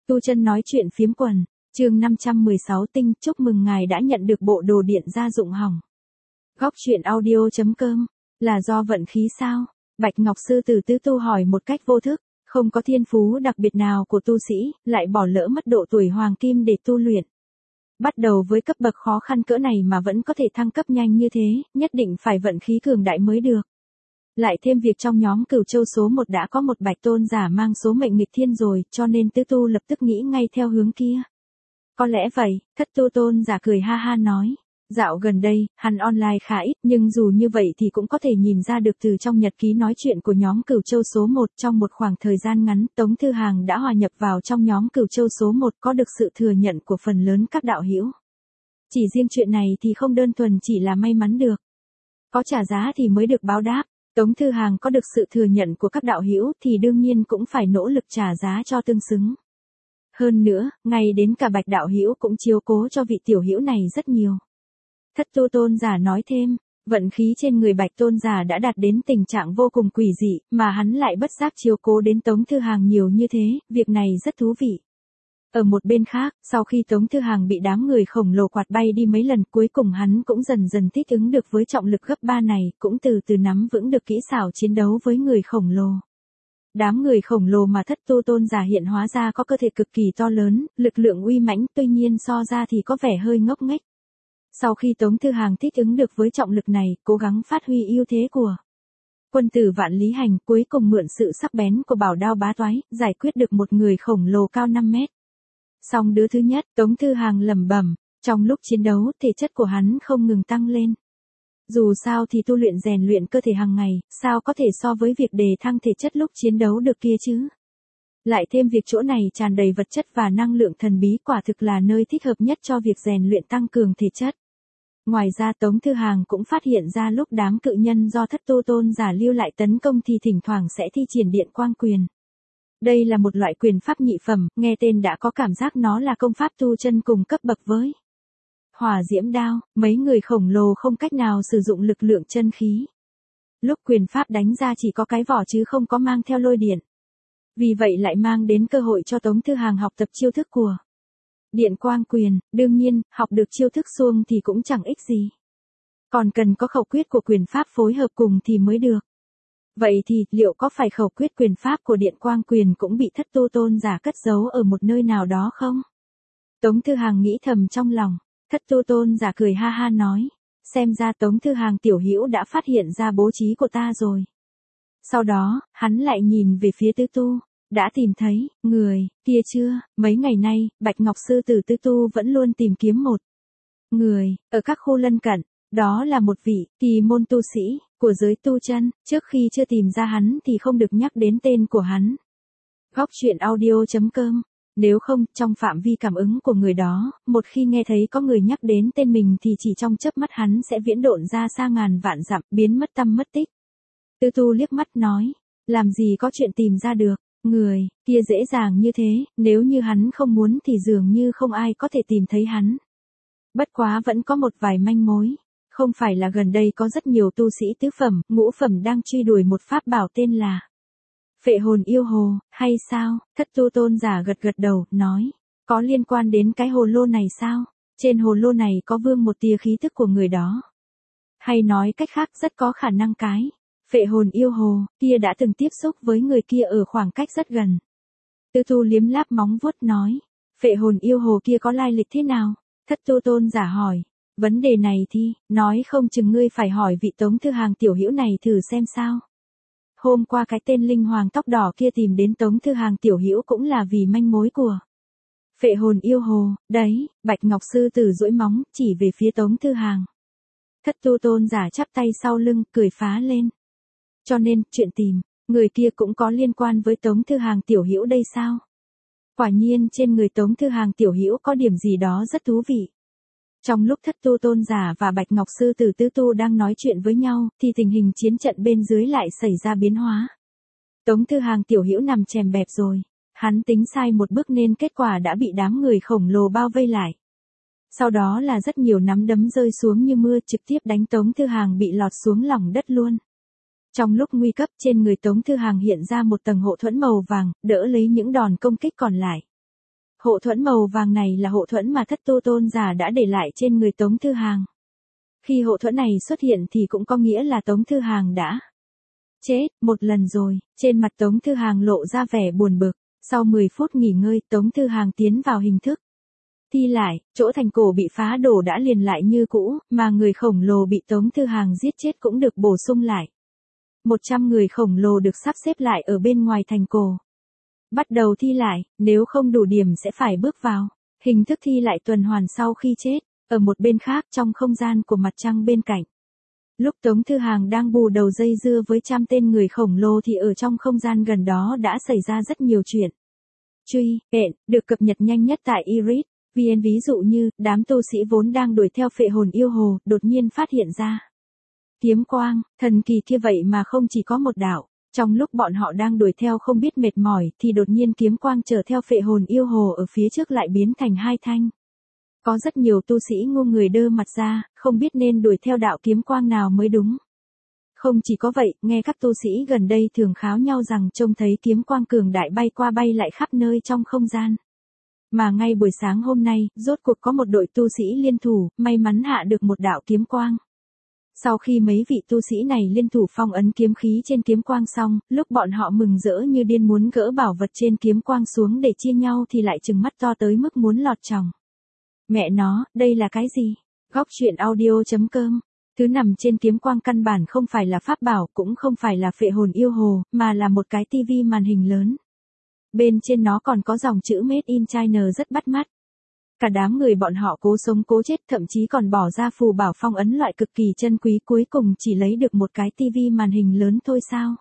Tu Chân nói chuyện phiếm quần, chương 516 tinh, chúc mừng ngài đã nhận được bộ đồ điện gia dụng hỏng. Góc truyện audio.com, là do vận khí sao? Bạch Ngọc Sư Tử Tứ Tu hỏi một cách vô thức, không có thiên phú đặc biệt nào của tu sĩ, lại bỏ lỡ mất độ tuổi hoàng kim để tu luyện. Bắt đầu với cấp bậc khó khăn cỡ này mà vẫn có thể thăng cấp nhanh như thế, nhất định phải vận khí cường đại mới được. Lại thêm việc trong nhóm Cửu Châu số 1 đã có một bạch tôn giả mang số mệnh nghịch thiên rồi, cho nên Tứ Tu lập tức nghĩ ngay theo hướng kia. Có lẽ vậy, Thất Tu tôn giả cười ha ha nói. Dạo gần đây, hắn online khá ít, nhưng dù như vậy thì cũng có thể nhìn ra được từ trong nhật ký nói chuyện của nhóm Cửu Châu số 1 trong một khoảng thời gian ngắn, Tống Thư Hàng đã hòa nhập vào trong nhóm Cửu Châu số 1 có được sự thừa nhận của phần lớn các đạo hữu. Chỉ riêng chuyện này thì không đơn thuần chỉ là may mắn được. Có trả giá thì mới được báo đáp. Tống Thư Hàng có được sự thừa nhận của các đạo hữu thì đương nhiên cũng phải nỗ lực trả giá cho tương xứng. Hơn nữa, ngay đến cả Bạch đạo hữu cũng chiếu cố cho vị tiểu hữu này rất nhiều. Thất Tu tôn giả nói thêm, vận khí trên người Bạch tôn giả đã đạt đến tình trạng vô cùng quỷ dị, mà hắn lại bất giác chiếu cố đến Tống Thư Hàng nhiều như thế, việc này rất thú vị. Ở một bên khác, sau khi Tống Thư Hàng bị đám người khổng lồ quạt bay đi mấy lần, cuối cùng hắn cũng dần dần thích ứng được với trọng lực gấp 3 này, cũng từ từ nắm vững được kỹ xảo chiến đấu với người khổng lồ. Đám người khổng lồ mà Thất Tu tôn giả hiện hóa ra có cơ thể cực kỳ to lớn, lực lượng uy mãnh, tuy nhiên so ra thì có vẻ hơi ngốc nghếch. Sau khi Tống Thư Hàng thích ứng được với trọng lực này, cố gắng phát huy ưu thế của quân tử Vạn Lý Hành, cuối cùng mượn sự sắc bén của bảo đao bá toái, giải quyết được một người khổng lồ cao 5 mét. Xong đứa thứ nhất, Tống Thư Hàng lẩm bẩm, trong lúc chiến đấu, thể chất của hắn không ngừng tăng lên. Dù sao thì tu luyện rèn luyện cơ thể hàng ngày, sao có thể so với việc đề thăng thể chất lúc chiến đấu được kia chứ? Lại thêm việc chỗ này tràn đầy vật chất và năng lượng thần bí, quả thực là nơi thích hợp nhất cho việc rèn luyện tăng cường thể chất. Ngoài ra Tống Thư Hàng cũng phát hiện ra lúc đám cự nhân do Thất Tu tôn giả lưu lại tấn công thì thỉnh thoảng sẽ thi triển điện quang quyền. Đây là một loại quyền pháp nhị phẩm, nghe tên đã có cảm giác nó là công pháp tu chân cùng cấp bậc với Hỏa Diễm Đao, mấy người khổng lồ không cách nào sử dụng lực lượng chân khí. Lúc quyền pháp đánh ra chỉ có cái vỏ chứ không có mang theo lôi điện. Vì vậy lại mang đến cơ hội cho Tống Thư Hàng học tập chiêu thức của điện quang quyền, đương nhiên, học được chiêu thức xuông thì cũng chẳng ích gì. Còn cần có khẩu quyết của quyền pháp phối hợp cùng thì mới được. Vậy thì, liệu có phải khẩu quyết quyền pháp của điện quang quyền cũng bị Thất Tu tôn giả cất giấu ở một nơi nào đó không? Tống Thư Hàng nghĩ thầm trong lòng. Thất Tu tôn giả cười ha ha nói, xem ra Tống Thư Hàng tiểu hữu đã phát hiện ra bố trí của ta rồi. Sau đó, hắn lại nhìn về phía Tứ Tu, đã tìm thấy người kia chưa? Mấy ngày nay, Bạch Ngọc Sư Tử Tứ Tu vẫn luôn tìm kiếm một người ở các khu lân cận, đó là một vị kỳ môn tu sĩ của giới tu chân, trước khi chưa tìm ra hắn thì không được nhắc đến tên của hắn. Góc truyện audio.com. Nếu không, trong phạm vi cảm ứng của người đó, một khi nghe thấy có người nhắc đến tên mình thì chỉ trong chớp mắt hắn sẽ viễn độn ra xa ngàn vạn dặm, biến mất tăm mất tích. Tư Tu liếc mắt nói, làm gì có chuyện tìm ra được người kia dễ dàng như thế, nếu như hắn không muốn thì dường như không ai có thể tìm thấy hắn. Bất quá vẫn có một vài manh mối. Không phải là gần đây có rất nhiều tu sĩ tứ phẩm, ngũ phẩm đang truy đuổi một pháp bảo tên là Phệ Hồn Yêu Hồ, hay sao? Thất Tu tôn giả gật gật đầu, nói, có liên quan đến cái hồ lô này sao? Trên hồ lô này có vương một tia khí tức của người đó. Hay nói cách khác, rất có khả năng cái Phệ Hồn Yêu Hồ kia đã từng tiếp xúc với người kia ở khoảng cách rất gần. Tư Tu liếm láp móng vuốt nói, Phệ Hồn Yêu Hồ kia có lai lịch thế nào? Thất Tu tôn giả hỏi, vấn đề này thì, nói không chừng ngươi phải hỏi vị Tống Thư Hàng tiểu hữu này thử xem sao. Hôm qua cái tên linh hoàng tóc đỏ kia tìm đến Tống Thư Hàng tiểu hữu cũng là vì manh mối của Phệ Hồn Yêu Hồ, đấy, Bạch Ngọc Sư Tử duỗi móng, chỉ về phía Tống Thư Hàng. Thất Tu tôn giả chắp tay sau lưng, cười phá lên. Cho nên, chuyện tìm người kia cũng có liên quan với Tống Thư Hàng tiểu hữu đây sao? Quả nhiên trên người Tống Thư Hàng tiểu hữu có điểm gì đó rất thú vị. Trong lúc Thất Tu tôn giả và Bạch Ngọc Sư Tử Tứ Tu đang nói chuyện với nhau, thì tình hình chiến trận bên dưới lại xảy ra biến hóa. Tống Thư Hàng tiểu hữu nằm chèm bẹp rồi. Hắn tính sai một bước nên kết quả đã bị đám người khổng lồ bao vây lại. Sau đó là rất nhiều nắm đấm rơi xuống như mưa, trực tiếp đánh Tống Thư Hàng bị lọt xuống lòng đất luôn. Trong lúc nguy cấp, trên người Tống Thư Hàng hiện ra một tầng hộ thuẫn màu vàng, đỡ lấy những đòn công kích còn lại. Hộ thuẫn màu vàng này là hộ thuẫn mà thất tu tôn giả đã để lại trên người Tống Thư Hàng. Khi hộ thuẫn này xuất hiện thì cũng có nghĩa là Tống Thư Hàng đã chết một lần rồi. Trên mặt Tống Thư Hàng lộ ra vẻ buồn bực. Sau 10 phút nghỉ ngơi, Tống Thư Hàng tiến vào hình thức thi lại, chỗ thành cổ bị phá đổ đã liền lại như cũ, mà người khổng lồ bị Tống Thư Hàng giết chết cũng được bổ sung lại. 100 người khổng lồ được sắp xếp lại ở bên ngoài thành cổ. Bắt đầu thi lại, nếu không đủ điểm sẽ phải bước vào hình thức thi lại tuần hoàn sau khi chết. Ở một bên khác trong không gian của mặt trăng bên cạnh. Lúc Tống Thư Hàng đang bù đầu dây dưa với 100 tên người khổng lồ thì ở trong không gian gần đó đã xảy ra rất nhiều chuyện. Truy, hẹn, được cập nhật nhanh nhất tại Iris. VN ví dụ như, đám tu sĩ vốn đang đuổi theo phệ hồn yêu hồ, đột nhiên phát hiện ra. Kiếm quang, thần kỳ kia vậy mà không chỉ có một đạo. Trong lúc bọn họ đang đuổi theo không biết mệt mỏi thì đột nhiên kiếm quang chở theo phệ hồn yêu hồ ở phía trước lại biến thành 2 thanh. Có rất nhiều tu sĩ ngu người đơ mặt ra, không biết nên đuổi theo đạo kiếm quang nào mới đúng. Không chỉ có vậy, nghe các tu sĩ gần đây thường kháo nhau rằng trông thấy kiếm quang cường đại bay qua bay lại khắp nơi trong không gian. Mà ngay buổi sáng hôm nay, rốt cuộc có một đội tu sĩ liên thủ, may mắn hạ được một đạo kiếm quang. Sau khi mấy vị tu sĩ này liên thủ phong ấn kiếm khí trên kiếm quang xong, lúc bọn họ mừng rỡ như điên muốn gỡ bảo vật trên kiếm quang xuống để chia nhau thì lại trừng mắt to tới mức muốn lọt tròng. Mẹ nó, đây là cái gì? Góc truyện audio.com. Thứ nằm trên kiếm quang căn bản không phải là pháp bảo, cũng không phải là phệ hồn yêu hồ, mà là một cái tivi màn hình lớn. Bên trên nó còn có dòng chữ Made in China rất bắt mắt. Cả đám người bọn họ cố sống cố chết, thậm chí còn bỏ ra phù bảo phong ấn loại cực kỳ chân quý, cuối cùng chỉ lấy được một cái tivi màn hình lớn thôi sao?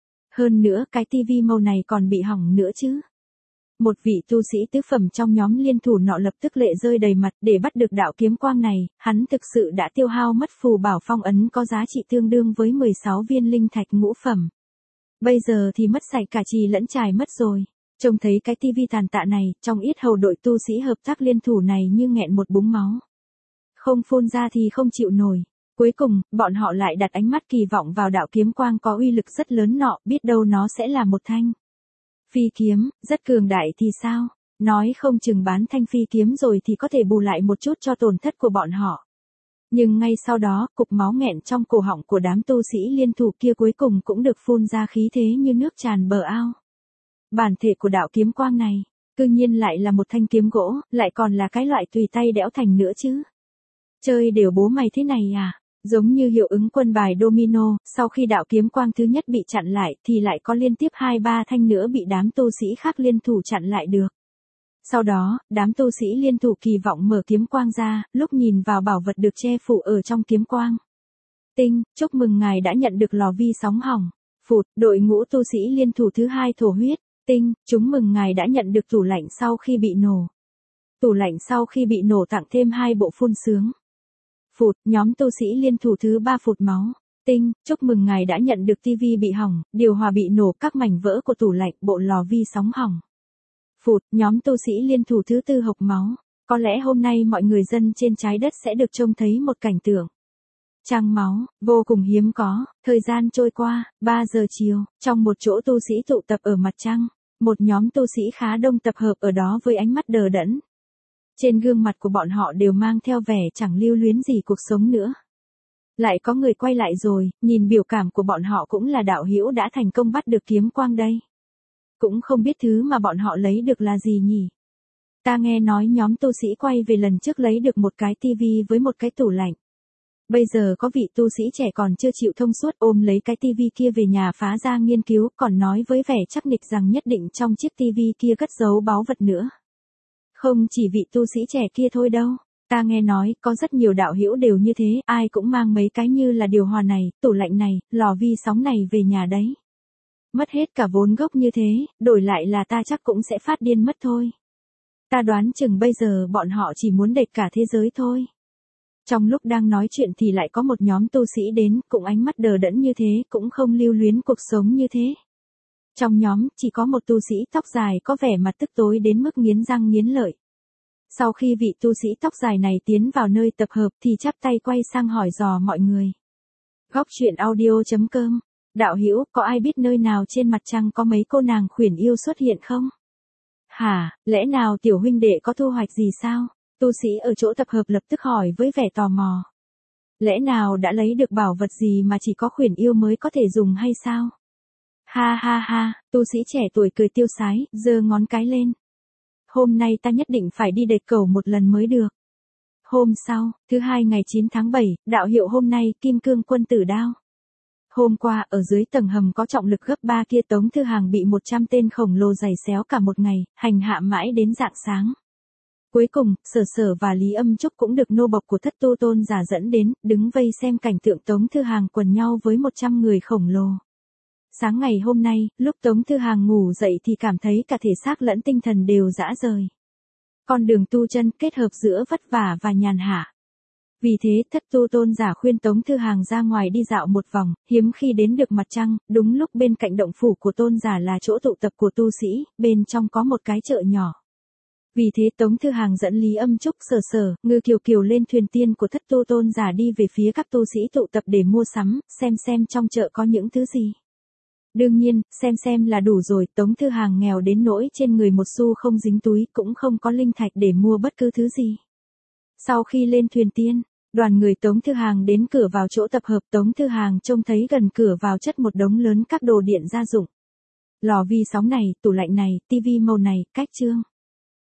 Hơn nữa, cái tivi màu này còn bị hỏng nữa chứ. Một vị tu sĩ tứ phẩm trong nhóm liên thủ nọ lập tức lệ rơi đầy mặt, để bắt được đạo kiếm quang này, hắn thực sự đã tiêu hao mất phù bảo phong ấn có giá trị tương đương với 16 viên linh thạch ngũ phẩm. Bây giờ thì mất sạch cả trì lẫn trài mất rồi. Trông thấy cái tivi tàn tạ này, trong yết hầu đội tu sĩ hợp tác liên thủ này như nghẹn một búng máu. Không phun ra thì không chịu nổi. Cuối cùng, bọn họ lại đặt ánh mắt kỳ vọng vào đạo kiếm quang có uy lực rất lớn nọ, biết đâu nó sẽ là một thanh phi kiếm, rất cường đại thì sao? Nói không chừng bán thanh phi kiếm rồi thì có thể bù lại một chút cho tổn thất của bọn họ. Nhưng ngay sau đó, cục máu nghẹn trong cổ họng của đám tu sĩ liên thủ kia cuối cùng cũng được phun ra khí thế như nước tràn bờ ao. Bản thể của đạo kiếm quang này, cư nhiên lại là một thanh kiếm gỗ, lại còn là cái loại tùy tay đẽo thành nữa chứ. Chơi đều bố mày thế này à? Giống như hiệu ứng quân bài domino, sau khi đạo kiếm quang thứ nhất bị chặn lại thì lại có liên tiếp 2-3 thanh nữa bị đám tu sĩ khác liên thủ chặn lại được. Sau đó, đám tu sĩ liên thủ kỳ vọng mở kiếm quang ra, lúc nhìn vào bảo vật được che phủ ở trong kiếm quang. Tinh, chúc mừng ngài đã nhận được lò vi sóng hỏng. Phụt, đội ngũ tu sĩ liên thủ thứ 2 thổ huyết. Tinh, chúng mừng ngài đã nhận được tủ lạnh sau khi bị nổ. Tủ lạnh sau khi bị nổ tặng thêm 2 bộ phun sướng. Phụt, nhóm tu sĩ liên thủ thứ 3 phụt máu. Tinh, chúc mừng ngài đã nhận được tivi bị hỏng, điều hòa bị nổ, các mảnh vỡ của tủ lạnh, bộ lò vi sóng hỏng. Phụt, nhóm tu sĩ liên thủ thứ 4 hộc máu. Có lẽ hôm nay mọi người dân trên trái đất sẽ được trông thấy một cảnh tượng trăng máu, vô cùng hiếm có. Thời gian trôi qua, 3 giờ chiều, trong một chỗ tu sĩ tụ tập ở mặt trăng. Một nhóm tu sĩ khá đông tập hợp ở đó với ánh mắt đờ đẫn. Trên gương mặt của bọn họ đều mang theo vẻ chẳng lưu luyến gì cuộc sống nữa. Lại có người quay lại rồi, nhìn biểu cảm của bọn họ cũng là đạo hữu đã thành công bắt được kiếm quang đây. Cũng không biết thứ mà bọn họ lấy được là gì nhỉ. Ta nghe nói nhóm tu sĩ quay về lần trước lấy được một cái tivi với một cái tủ lạnh. Bây giờ có vị tu sĩ trẻ còn chưa chịu thông suốt ôm lấy cái tivi kia về nhà phá ra nghiên cứu, còn nói với vẻ chắc nịch rằng nhất định trong chiếc tivi kia cất giấu báu vật nữa. Không chỉ vị tu sĩ trẻ kia thôi đâu, ta nghe nói có rất nhiều đạo hữu đều như thế, ai cũng mang mấy cái như là điều hòa này, tủ lạnh này, lò vi sóng này về nhà đấy. Mất hết cả vốn gốc như thế, đổi lại là ta chắc cũng sẽ phát điên mất thôi. Ta đoán chừng bây giờ bọn họ chỉ muốn đệt cả thế giới thôi. Trong lúc đang nói chuyện thì lại có một nhóm tu sĩ đến, cũng ánh mắt đờ đẫn như thế, cũng không lưu luyến cuộc sống như thế. Trong nhóm, chỉ có một tu sĩ tóc dài có vẻ mặt tức tối đến mức nghiến răng nghiến lợi. Sau khi vị tu sĩ tóc dài này tiến vào nơi tập hợp thì chắp tay quay sang hỏi dò mọi người. Góc truyện audio.com. Đạo hữu, có ai biết nơi nào trên mặt trăng có mấy cô nàng khuyển yêu xuất hiện không? Hả, lẽ nào tiểu huynh đệ có thu hoạch gì sao? Tu sĩ ở chỗ tập hợp lập tức hỏi với vẻ tò mò. Lẽ nào đã lấy được bảo vật gì mà chỉ có khuyển yêu mới có thể dùng hay sao? Ha ha ha, tu sĩ trẻ tuổi cười tiêu sái, giơ ngón cái lên. Hôm nay ta nhất định phải đi đệt cẩu một lần mới được. Hôm sau, thứ hai ngày 9 tháng 7, đạo hiệu hôm nay, Kim Cương Quân Tử Đao. Hôm qua, ở dưới tầng hầm có trọng lực gấp 3 kia Tống Thư Hàng bị 100 tên khổng lồ giày xéo cả một ngày, hành hạ mãi đến rạng sáng. Cuối cùng, Sở Sở và Lý Âm Trúc cũng được nô bộc của Thất Tu Tôn giả dẫn đến, đứng vây xem cảnh tượng Tống Thư Hàng quần nhau với 100 người khổng lồ. Sáng ngày hôm nay, lúc Tống Thư Hàng ngủ dậy thì cảm thấy cả thể xác lẫn tinh thần đều rã rời. Con đường tu chân kết hợp giữa vất vả và nhàn hạ. Vì thế Thất Tu Tôn giả khuyên Tống Thư Hàng ra ngoài đi dạo một vòng, hiếm khi đến được mặt trăng, đúng lúc bên cạnh động phủ của Tôn giả là chỗ tụ tập của tu sĩ, bên trong có một cái chợ nhỏ. Vì thế Tống Thư Hàng dẫn Lý Âm Trúc, Sở Sở, Ngư Kiều Kiều lên thuyền tiên của Thất Tu Tôn giả đi về phía các tu sĩ tụ tập để mua sắm, xem trong chợ có những thứ gì. Đương nhiên, xem là đủ rồi, Tống Thư Hàng nghèo đến nỗi trên người một xu không dính túi, cũng không có linh thạch để mua bất cứ thứ gì. Sau khi lên thuyền tiên, đoàn người Tống Thư Hàng đến cửa vào chỗ tập hợp. Tống Thư Hàng trông thấy gần cửa vào chất một đống lớn các đồ điện gia dụng. Lò vi sóng này, tủ lạnh này, tivi màu này, cách chương.